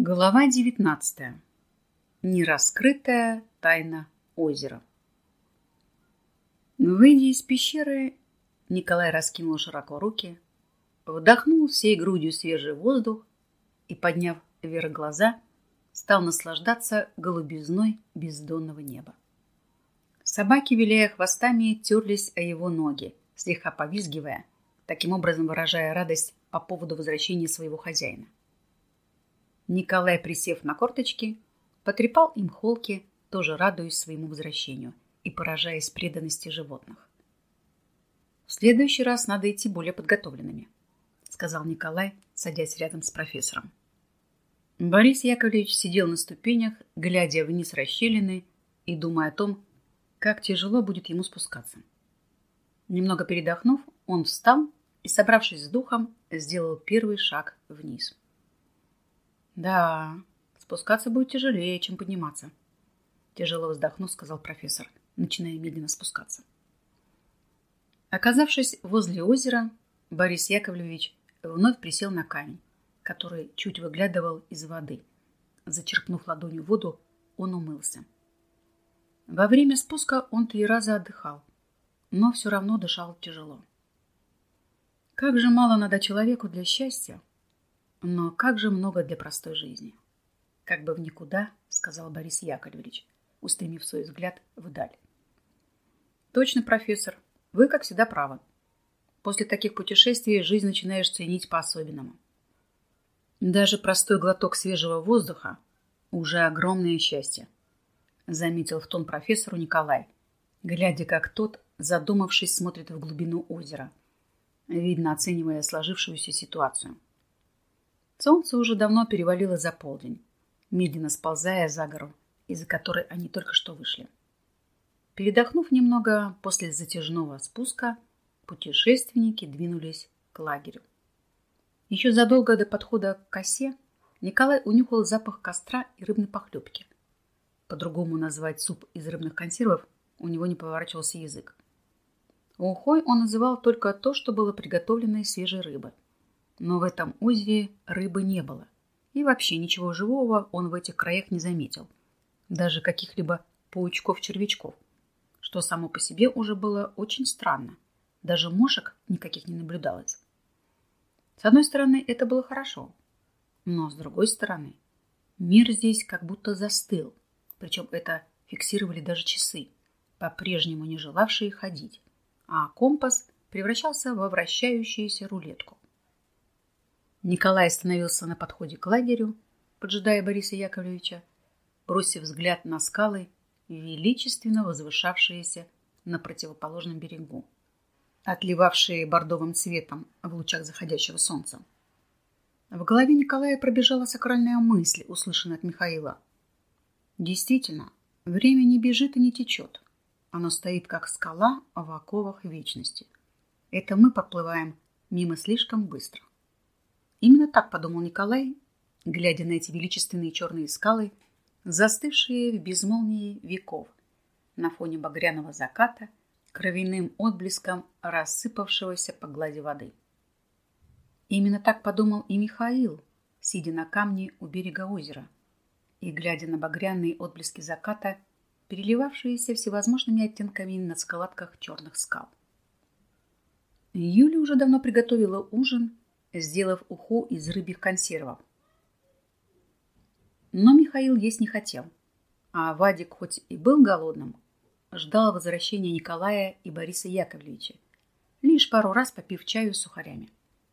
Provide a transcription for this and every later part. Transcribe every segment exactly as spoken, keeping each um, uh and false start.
Глава девятнадцатая. Нераскрытая тайна озера. Выйдя из пещеры, Николай раскинул широко руки, вдохнул всей грудью свежий воздух и, подняв вверх глаза, стал наслаждаться голубизной бездонного неба. Собаки, виляя хвостами, терлись о его ноги, слегка повизгивая, таким образом выражая радость по поводу возвращения своего хозяина. Николай, присев на корточки, потрепал им холки, тоже радуясь своему возвращению и поражаясь преданности животных. «В следующий раз надо идти более подготовленными», — сказал Николай, садясь рядом с профессором. Борис Яковлевич сидел на ступенях, глядя вниз расщелины и думая о том, как тяжело будет ему спускаться. Немного передохнув, он встал и, собравшись с духом, сделал первый шаг вниз. «Да, спускаться будет тяжелее, чем подниматься», — тяжело вздохнув, сказал профессор, начиная медленно спускаться. Оказавшись возле озера, Борис Яковлевич вновь присел на камень, который чуть выглядывал из воды. Зачерпнув ладонью воду, он умылся. Во время спуска он три раза отдыхал, но все равно дышал тяжело. Как же мало надо человеку для счастья, но как же много для простой жизни. Как бы в никуда, сказал Борис Яковлевич, устремив свой взгляд вдаль. Точно, профессор, вы, как всегда, правы. После таких путешествий жизнь начинаешь ценить по-особенному. Даже простой глоток свежего воздуха уже огромное счастье, заметил в тон профессору Николай, глядя, как тот, задумавшись, смотрит в глубину озера, видно, оценивая сложившуюся ситуацию. Солнце уже давно перевалило за полдень, медленно сползая за гору, из-за которой они только что вышли. Передохнув немного после затяжного спуска, путешественники двинулись к лагерю. Еще задолго до подхода к косе Николай унюхал запах костра и рыбной похлебки. По-другому назвать суп из рыбных консервов у него не поворачивался язык. Ухой он называл только то, что было приготовлено из свежей рыбы. Но в этом озере рыбы не было, и вообще ничего живого он в этих краях не заметил, даже каких-либо паучков-червячков, что само по себе уже было очень странно, даже мошек никаких не наблюдалось. С одной стороны, это было хорошо, но с другой стороны, мир здесь как будто застыл, причем это фиксировали даже часы, по-прежнему не желавшие ходить, а компас превращался во вращающуюся рулетку. Николай остановился на подходе к лагерю, поджидая Бориса Яковлевича, бросив взгляд на скалы, величественно возвышавшиеся на противоположном берегу, отливавшие бордовым цветом в лучах заходящего солнца. В голове Николая пробежала сакральная мысль, услышанная от Михаила. Действительно, время не бежит и не течет. Оно стоит, как скала в оковах вечности. Это мы подплываем мимо слишком быстро. Именно так подумал Николай, глядя на эти величественные черные скалы, застывшие в безмолвии веков, на фоне багряного заката, кровяным отблеском рассыпавшегося по глади воды. Именно так подумал и Михаил, сидя на камне у берега озера и глядя на багряные отблески заката, переливавшиеся всевозможными оттенками на складках черных скал. Юля уже давно приготовила ужин, сделав уху из рыбьих консервов. Но Михаил есть не хотел, а Вадик, хоть и был голодным, ждал возвращения Николая и Бориса Яковлевича, лишь пару раз попив чаю с сухарями.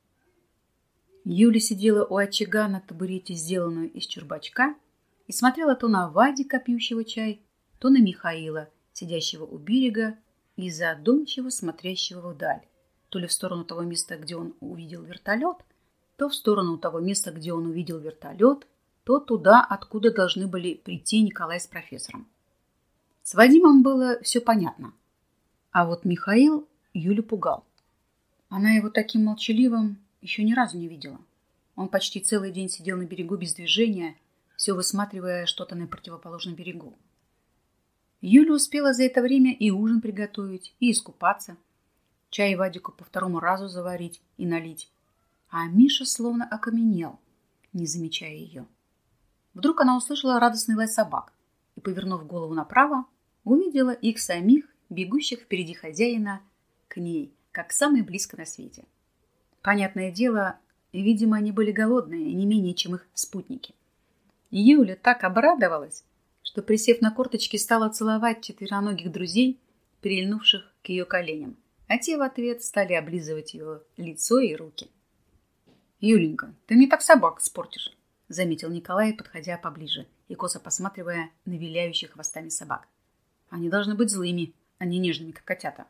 Юля сидела у очага на табурете, сделанную из чурбачка, и смотрела то на Вадика, пьющего чай, то на Михаила, сидящего у берега и задумчиво смотрящего вдаль, то ли в сторону того места, где он увидел вертолет, то в сторону того места, где он увидел вертолет, то туда, откуда должны были прийти Николай с профессором. С Вадимом было все понятно, а вот Михаил Юлю пугал. Она его таким молчаливым еще ни разу не видела. Он почти целый день сидел на берегу без движения, все высматривая что-то на противоположном берегу. Юля успела за это время и ужин приготовить, и искупаться, чай Вадику по второму разу заварить и налить. А Миша словно окаменел, не замечая ее. Вдруг она услышала радостный лай собак и, повернув голову направо, увидела их самих, бегущих впереди хозяина, к ней, как самое близко на свете. Понятное дело, видимо, они были голодные, не менее, чем их спутники. Юля так обрадовалась, что, присев на корточки, стала целовать четвероногих друзей, прильнувших к ее коленям, а те в ответ стали облизывать ее лицо и руки. «Юленька, ты мне так собак испортишь», — заметил Николай, подходя поближе и косо посматривая на виляющих хвостами собак. «Они должны быть злыми, а не нежными, как котята».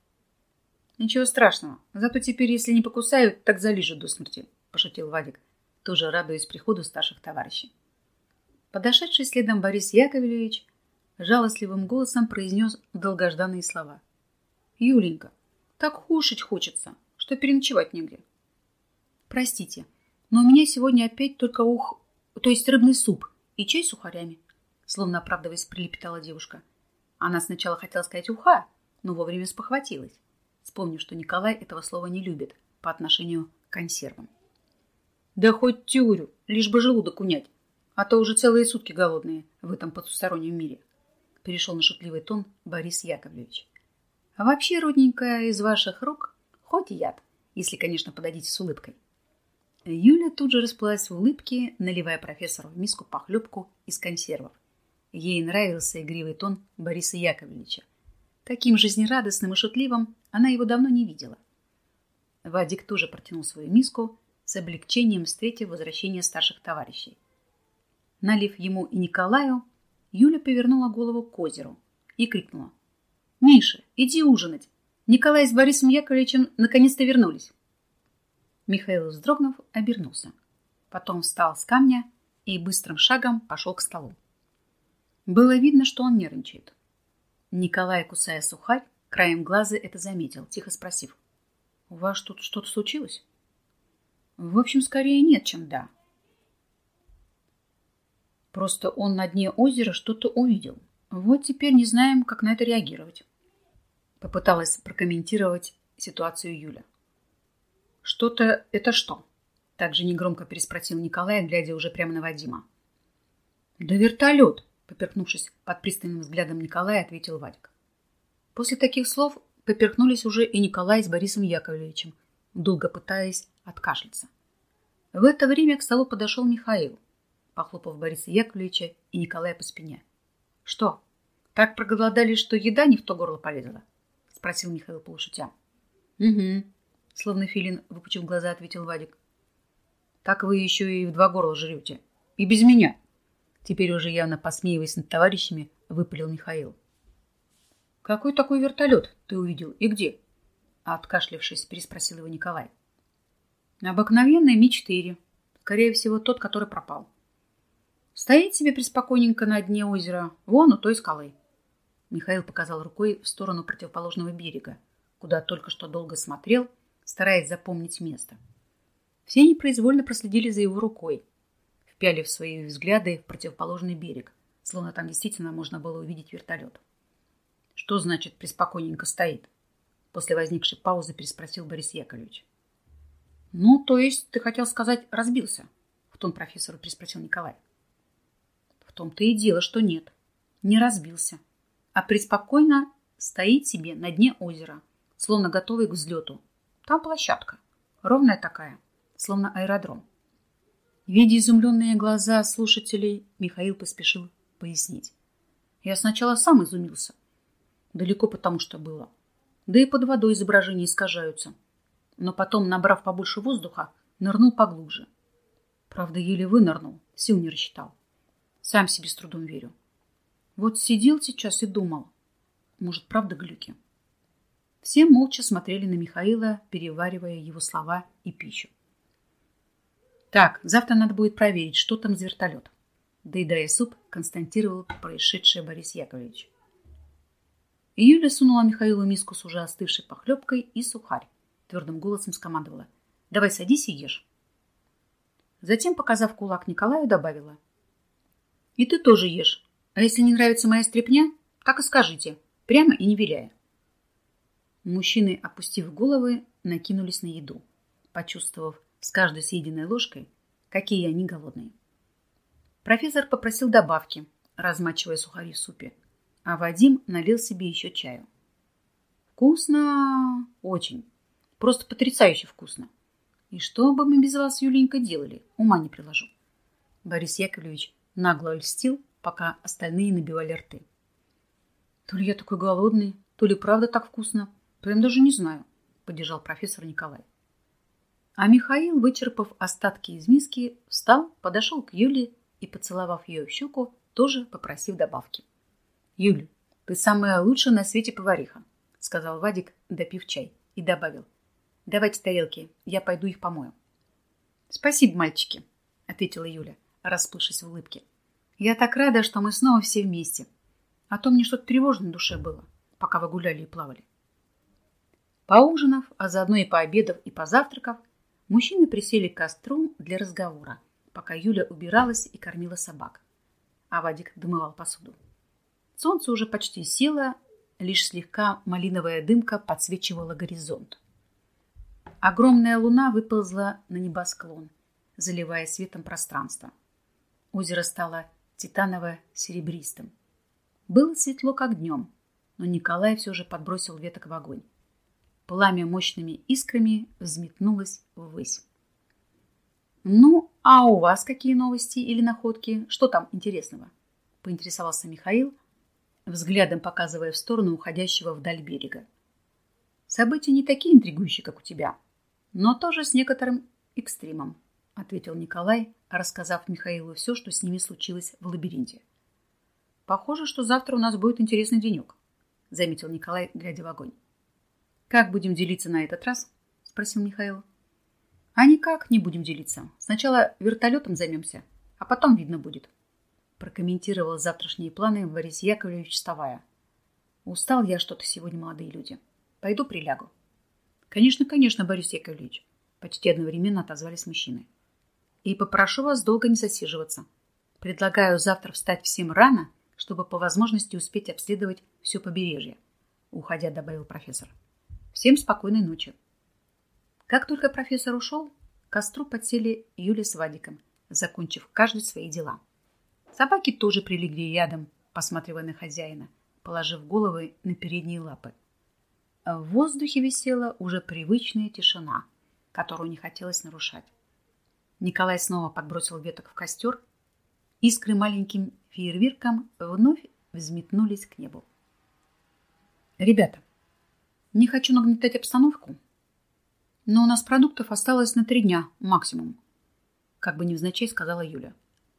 «Ничего страшного, зато теперь, если не покусают, так залижут до смерти», — пошутил Вадик, тоже радуясь приходу старших товарищей. Подошедший следом Борис Яковлевич жалостливым голосом произнес долгожданные слова. «Юленька, так кушать хочется, что переночевать негде». «Простите, но у меня сегодня опять только ух... то есть рыбный суп и чай с сухарями», словно оправдываясь, прилепетала девушка. Она сначала хотела сказать «уха», но вовремя спохватилась, вспомнив, что Николай этого слова не любит по отношению к консервам. «Да хоть тюрю, лишь бы желудок унять, а то уже целые сутки голодные в этом потустороннем мире», перешел на шутливый тон Борис Яковлевич. «А вообще, родненькая, из ваших рук хоть и яд, если, конечно, подадите с улыбкой». Юля тут же расплылась в улыбке, наливая профессору в миску похлебку из консервов. Ей нравился игривый тон Бориса Яковлевича. Таким жизнерадостным и шутливым она его давно не видела. Вадик тоже протянул свою миску, с облегчением встретив возвращение старших товарищей. Налив ему и Николаю, Юля повернула голову к озеру и крикнула: «Миша, иди ужинать! Николай с Борисом Яковлевичем наконец-то вернулись!» Михаил, вздрогнув, обернулся. Потом встал с камня и быстрым шагом пошел к столу. Было видно, что он нервничает. Николай, кусая сухарь, краем глаза это заметил, тихо спросив: «У вас тут что-то случилось?» «В общем, скорее нет, чем да. Просто он на дне озера что-то увидел. Вот теперь не знаем, как на это реагировать», попыталась прокомментировать ситуацию Юля. «Что-то — это что?» Также негромко переспросил Николай, глядя уже прямо на Вадима. «Да вертолет!» — поперхнувшись под пристальным взглядом Николая, ответил Вадик. После таких слов поперхнулись уже и Николай с Борисом Яковлевичем, долго пытаясь откашляться. В это время к столу подошел Михаил, похлопав Бориса Яковлевича и Николая по спине. «Что, так проголодались, что еда не в то горло полезла?» — спросил Михаил полушутя. «Угу», — словно филин, выпучив глаза, ответил Вадик. «Так вы еще и в два горла жрете. И без меня!» Теперь уже явно посмеиваясь над товарищами, выпалил Михаил. «Какой такой вертолет ты увидел и где?» Откашлявшись, переспросил его Николай. «Обыкновенный Ми четыре. Скорее всего, тот, который пропал. Стоит себе преспокойненько на дне озера, вон у той скалы». Михаил показал рукой в сторону противоположного берега, куда только что долго смотрел, стараясь запомнить место. Все непроизвольно проследили за его рукой, впялив свои взгляды в противоположный берег, словно там действительно можно было увидеть вертолет. «Что значит преспокойненько стоит?» После возникшей паузы переспросил Борис Яковлевич. «Ну, то есть ты хотел сказать, разбился?» В тон профессору переспросил Николай. «В том-то и дело, что нет, не разбился, а преспокойно стоит себе на дне озера, словно готовый к взлету. Там площадка, ровная такая, словно аэродром». Видя изумленные глаза слушателей, Михаил поспешил пояснить. «Я сначала сам изумился. Далеко потому что было. Да и под водой изображения искажаются. Но потом, набрав побольше воздуха, нырнул поглубже. Правда, еле вынырнул, сил не рассчитал. Сам себе с трудом верю. Вот сидел сейчас и думал, может, правда глюки?» Все молча смотрели на Михаила, переваривая его слова и пищу. «Так, завтра надо будет проверить, что там за вертолет», доедая суп, констатировал происшедшее Борис Яковлевич. И Юля сунула Михаилу миску с уже остывшей похлебкой и сухарь. Твердым голосом скомандовала: «Давай садись и ешь». Затем, показав кулак Николаю, добавила: «И ты тоже ешь. А если не нравится моя стряпня, так и скажите, прямо и не виляя». Мужчины, опустив головы, накинулись на еду, почувствовав с каждой съеденной ложкой, какие они голодные. Профессор попросил добавки, размачивая сухари в супе, а Вадим налил себе еще чаю. Вкусно, очень, просто потрясающе вкусно. И что бы мы без вас, Юленька, делали, ума не приложу. Борис Яковлевич нагло льстил, пока остальные набивали рты. То ли я такой голодный, то ли правда так вкусно, прям даже не знаю, поддержал профессор Николай. А Михаил, вычерпав остатки из миски, встал, подошел к Юле и, поцеловав ее в щеку, тоже попросив добавки. «Юля, ты самая лучшая на свете повариха», — сказал Вадик, допив чай, и добавил. «Давайте тарелки, я пойду их помою». «Спасибо, мальчики», — ответила Юля, расплывшись в улыбке. «Я так рада, что мы снова все вместе. А то мне что-то тревожно на душе было, пока вы гуляли и плавали». Поужинав, а заодно и пообедав, и позавтракав, мужчины присели к костру для разговора, пока Юля убиралась и кормила собак, а Вадик домывал посуду. Солнце уже почти село, лишь слегка малиновая дымка подсвечивала горизонт. Огромная луна выползла на небосклон, заливая светом пространство. Озеро стало титаново-серебристым. Было светло, как днем, но Николай все же подбросил веток в огонь. Пламя мощными искрами взметнулось ввысь. «Ну, а у вас какие новости или находки? Что там интересного?» — поинтересовался Михаил, взглядом показывая в сторону уходящего вдаль берега. «События не такие интригующие, как у тебя, но тоже с некоторым экстримом», — ответил Николай, рассказав Михаилу все, что с ними случилось в лабиринте. «Похоже, что завтра у нас будет интересный денек», — заметил Николай, глядя в огонь. «Как будем делиться на этот раз?» — спросил Михаил. «А никак не будем делиться. Сначала вертолетом займемся, а потом видно будет», — прокомментировал завтрашние планы Борис Яковлевич, вставая. «Устал я что-то сегодня, молодые люди. Пойду прилягу». «Конечно, конечно, Борис Яковлевич», — почти одновременно отозвались мужчины. «И попрошу вас долго не засиживаться. Предлагаю завтра встать всем рано, чтобы по возможности успеть обследовать все побережье», — уходя добавил профессор. «Всем спокойной ночи». Как только профессор ушел, к костру подсели Юля с Вадиком, закончив каждый свои дела. Собаки тоже прилегли рядом, посматривая на хозяина, положив головы на передние лапы. В воздухе висела уже привычная тишина, которую не хотелось нарушать. Николай снова подбросил веток в костер. Искры маленьким фейерверком вновь взметнулись к небу. «Ребята, не хочу нагнетать обстановку, но у нас продуктов осталось на три дня максимум», — как бы невзначай сказала Юля.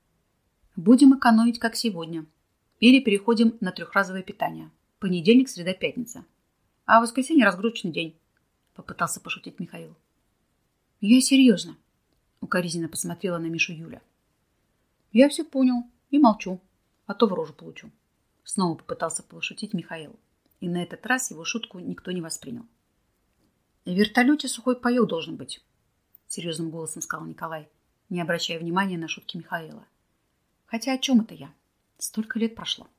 «Будем экономить, как сегодня, или переходим на трехразовое питание. Понедельник, среда, пятница. А в воскресенье разгрузочный день», — попытался пошутить Михаил. «Я серьезно», — укоризненно посмотрела на Мишу Юля. «Я все понял и молчу, а то в рожу получу», — снова попытался пошутить Михаил. И на этот раз его шутку никто не воспринял. «В вертолете сухой паёк должен быть», — серьезным голосом сказал Николай, не обращая внимания на шутки Михаила. «Хотя о чем это я? Столько лет прошло».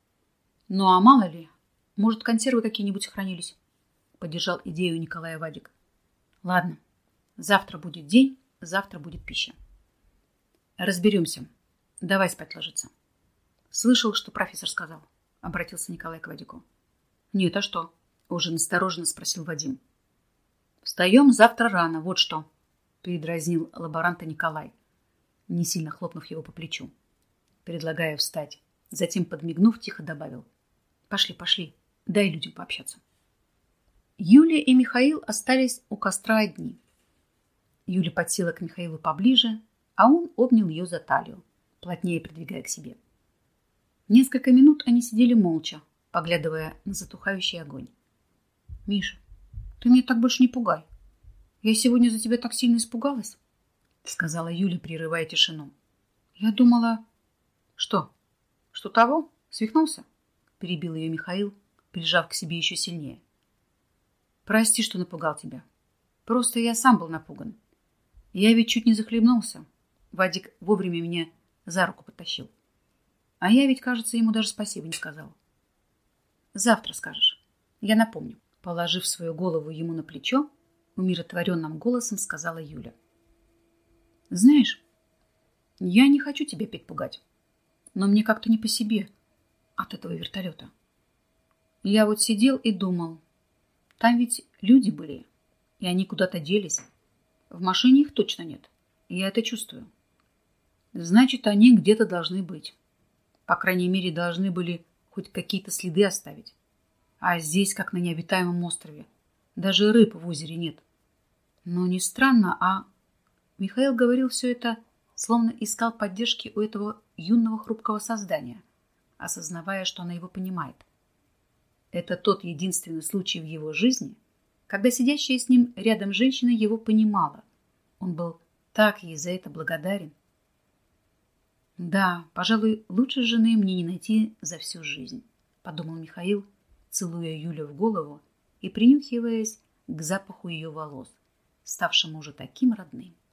«Ну а мало ли, может, консервы какие-нибудь сохранились?» — поддержал идею Николая Вадик. «Ладно, завтра будет день, завтра будет пища. Разберемся. Давай спать ложиться». «Слышал, что профессор сказал?» — обратился Николай к Вадику. «Нет, а что?» — уже настороженно спросил Вадим. «Встаем завтра рано, вот что», — передразнил лаборанта Николай, не сильно хлопнув его по плечу, предлагая встать. Затем, подмигнув, тихо добавил: «Пошли, пошли, дай людям пообщаться». Юлия и Михаил остались у костра одни. Юля подсела к Михаилу поближе, а он обнял ее за талию, плотнее придвигая к себе. Несколько минут они сидели молча, поглядывая на затухающий огонь. «Миша, ты меня так больше не пугай. Я сегодня за тебя так сильно испугалась», — сказала Юля, прерывая тишину. «Я думала...» «Что? Что того? Свихнулся?» — перебил ее Михаил, прижав к себе еще сильнее. «Прости, что напугал тебя. Просто я сам был напуган. Я ведь чуть не захлебнулся. Вадик вовремя меня за руку потащил. А я ведь, кажется, ему даже спасибо не сказал». «Завтра скажешь. Я напомню», — положив свою голову ему на плечо, умиротворенным голосом сказала Юля. «Знаешь, Я не хочу тебя опять пугать, но мне как-то не по себе от этого вертолета. Я вот сидел и думал, там ведь люди были, и они куда-то делись. В машине их точно нет, я это чувствую. Значит, они где-то должны быть. По крайней мере, должны были хоть какие-то следы оставить. А здесь, как на необитаемом острове, даже рыб в озере нет. Но не странно, а... Михаил говорил все это, словно искал поддержки у этого юного хрупкого создания, осознавая, что она его понимает. Это тот единственный случай в его жизни, когда сидящая с ним рядом женщина его понимала. Он был так ей за это благодарен. «Да, пожалуй, лучше жены мне не найти за всю жизнь», — подумал Михаил, целуя Юлю в голову и принюхиваясь к запаху ее волос, ставшему уже таким родным.